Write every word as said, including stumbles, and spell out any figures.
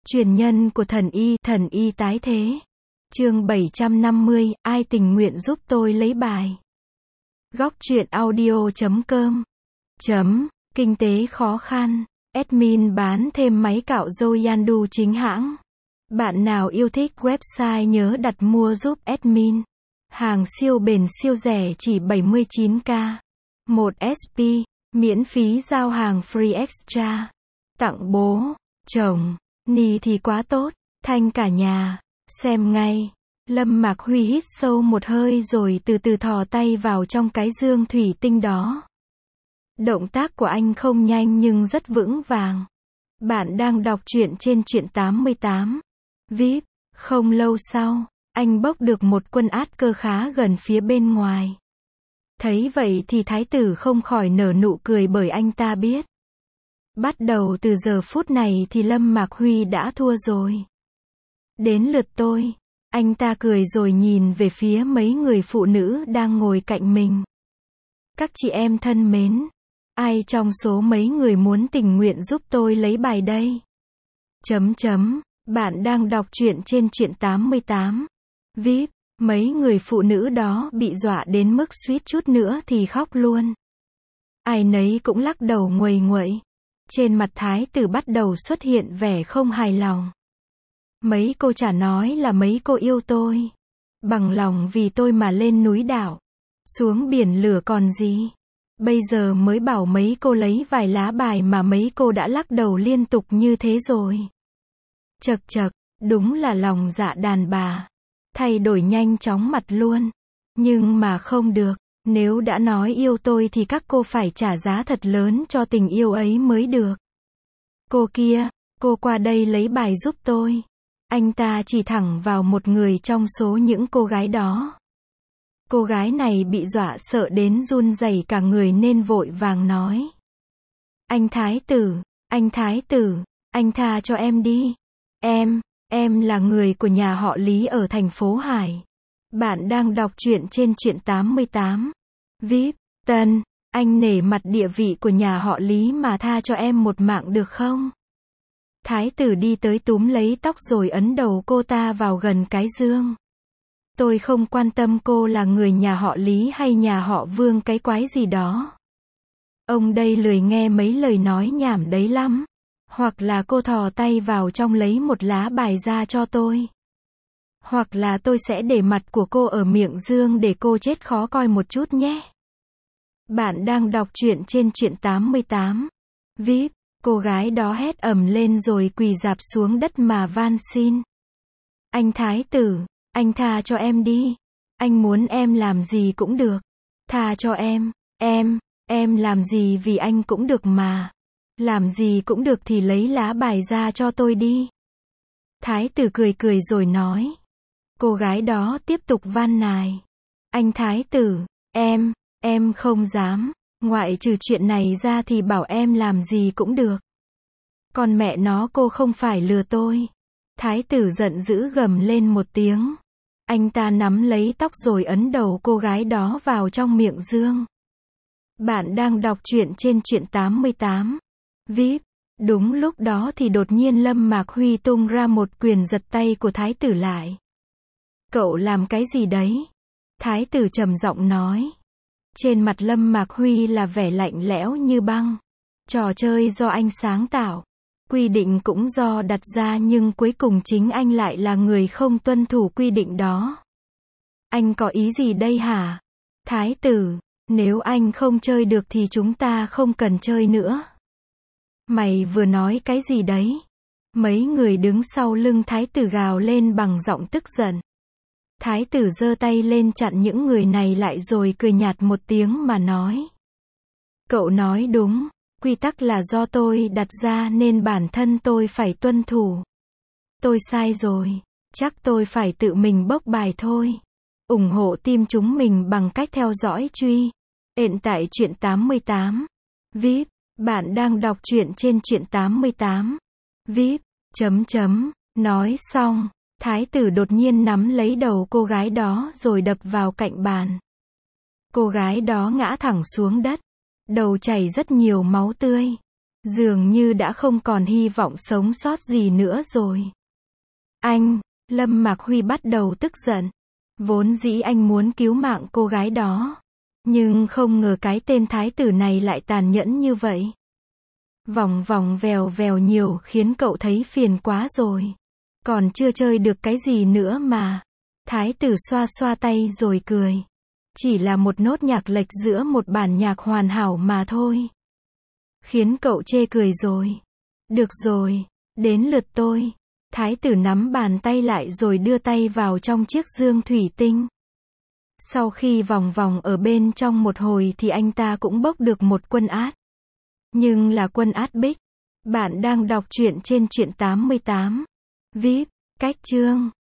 Truyền nhân của thần y, thần y tái thế. Chương bảy trăm năm mươi, ai tình nguyện giúp tôi lấy bài. Góc truyện audio chấm com. Chấm, kinh tế khó khăn. Admin bán thêm máy cạo râu Yandu chính hãng. Bạn nào yêu thích website nhớ đặt mua giúp admin. Hàng siêu bền siêu rẻ chỉ bảy mươi chín k. một ét pê, miễn phí giao hàng free extra. Tặng bố, chồng, ni thì quá tốt, thanh cả nhà, xem ngay. Lâm Mạc Huy hít sâu một hơi rồi từ từ thò tay vào trong cái dương thủy tinh đó. Động tác của anh không nhanh nhưng rất vững vàng. Bạn đang đọc truyện trên truyện tám mươi tám. vê i pê, không lâu sau, anh bốc được một quân át cơ khá gần phía bên ngoài. Thấy vậy thì thái tử không khỏi nở nụ cười bởi anh ta biết. Bắt đầu từ giờ phút này thì Lâm Mạc Huy đã thua rồi. Đến lượt tôi. Anh ta cười rồi nhìn về phía mấy người phụ nữ đang ngồi cạnh mình. Các chị em thân mến, ai trong số mấy người muốn tình nguyện giúp tôi lấy bài đây? Chấm chấm, bạn đang đọc truyện trên truyện tám mươi tám. vê i pê, mấy người phụ nữ đó bị dọa đến mức suýt chút nữa thì khóc luôn. Ai nấy cũng lắc đầu nguầy nguậy. Trên mặt thái tử bắt đầu xuất hiện vẻ không hài lòng. Mấy cô chả nói là mấy cô yêu tôi. Bằng lòng vì tôi mà lên núi đảo. Xuống biển lửa còn gì. Bây giờ mới bảo mấy cô lấy vài lá bài mà mấy cô đã lắc đầu liên tục như thế rồi. Chật chật, đúng là lòng dạ đàn bà. Thay đổi nhanh chóng mặt luôn. Nhưng mà không được, nếu đã nói yêu tôi thì các cô phải trả giá thật lớn cho tình yêu ấy mới được. Cô kia, cô qua đây lấy bài giúp tôi. Anh ta chỉ thẳng vào một người trong số những cô gái đó. Cô gái này bị dọa sợ đến run rẩy cả người nên vội vàng nói. Anh thái tử, anh thái tử, anh tha cho em đi. Em, em là người của nhà họ Lý ở thành phố Hải. Bạn đang đọc truyện trên truyện tám mươi tám. vê i pê, Tân, anh nể mặt địa vị của nhà họ Lý mà tha cho em một mạng được không? Thái tử đi tới túm lấy tóc rồi ấn đầu cô ta vào gần cái dương. Tôi không quan tâm cô là người nhà họ Lý hay nhà họ Vương cái quái gì đó. Ông đây lười nghe mấy lời nói nhảm đấy lắm. Hoặc là cô thò tay vào trong lấy một lá bài ra cho tôi. Hoặc là tôi sẽ để mặt của cô ở miệng dương để cô chết khó coi một chút nhé. Bạn đang đọc truyện trên truyện tám mươi tám. vê i pê, cô gái đó hét ầm lên rồi quỳ rạp xuống đất mà van xin. Anh thái tử, anh tha cho em đi. Anh muốn em làm gì cũng được. Tha cho em, em, em làm gì vì anh cũng được mà. Làm gì cũng được thì lấy lá bài ra cho tôi đi. Thái tử cười cười rồi nói. Cô gái đó tiếp tục van nài. Anh thái tử, em, em không dám. Ngoại trừ chuyện này ra thì bảo em làm gì cũng được. Còn mẹ nó cô không phải lừa tôi. Thái tử giận dữ gầm lên một tiếng. Anh ta nắm lấy tóc rồi ấn đầu cô gái đó vào trong miệng dương. Bạn đang đọc truyện trên truyện tám mươi tám. vê i pê, đúng lúc đó thì đột nhiên Lâm Mạc Huy tung ra một quyền giật tay của thái tử lại. Cậu làm cái gì đấy? Thái tử trầm giọng nói. Trên mặt Lâm Mạc Huy là vẻ lạnh lẽo như băng. Trò chơi do anh sáng tạo. Quy định cũng do đặt ra nhưng cuối cùng chính anh lại là người không tuân thủ quy định đó. Anh có ý gì đây hả? Thái tử, nếu anh không chơi được thì chúng ta không cần chơi nữa. Mày vừa nói cái gì đấy? Mấy người đứng sau lưng thái tử gào lên bằng giọng tức giận. Thái tử giơ tay lên chặn những người này lại rồi cười nhạt một tiếng mà nói. Cậu nói đúng, quy tắc là do tôi đặt ra nên bản thân tôi phải tuân thủ. Tôi sai rồi, chắc tôi phải tự mình bốc bài thôi. ủng hộ team chúng mình bằng cách theo dõi truy. Hiện tại truyện tám mươi tám. vê i pê, bạn đang đọc truyện trên truyện tám mươi tám. vê i pê, chấm chấm, nói xong, thái tử đột nhiên nắm lấy đầu cô gái đó rồi đập vào cạnh bàn. Cô gái đó ngã thẳng xuống đất, đầu chảy rất nhiều máu tươi. Dường như đã không còn hy vọng sống sót gì nữa rồi. Anh, Lâm Mạc Huy bắt đầu tức giận. Vốn dĩ anh muốn cứu mạng cô gái đó. Nhưng không ngờ cái tên thái tử này lại tàn nhẫn như vậy. Vòng vòng vèo vèo nhiều khiến cậu thấy phiền quá rồi. Còn chưa chơi được cái gì nữa mà. Thái tử xoa xoa tay rồi cười. Chỉ là một nốt nhạc lệch giữa một bản nhạc hoàn hảo mà thôi. Khiến cậu chê cười rồi. Được rồi, đến lượt tôi. Thái tử nắm bàn tay lại rồi đưa tay vào trong chiếc dương thủy tinh. Sau khi vòng vòng ở bên trong một hồi thì anh ta cũng bốc được một quân át. Nhưng là quân át bích. Bạn đang đọc truyện trên truyện tám mươi tám. víp, cách chương.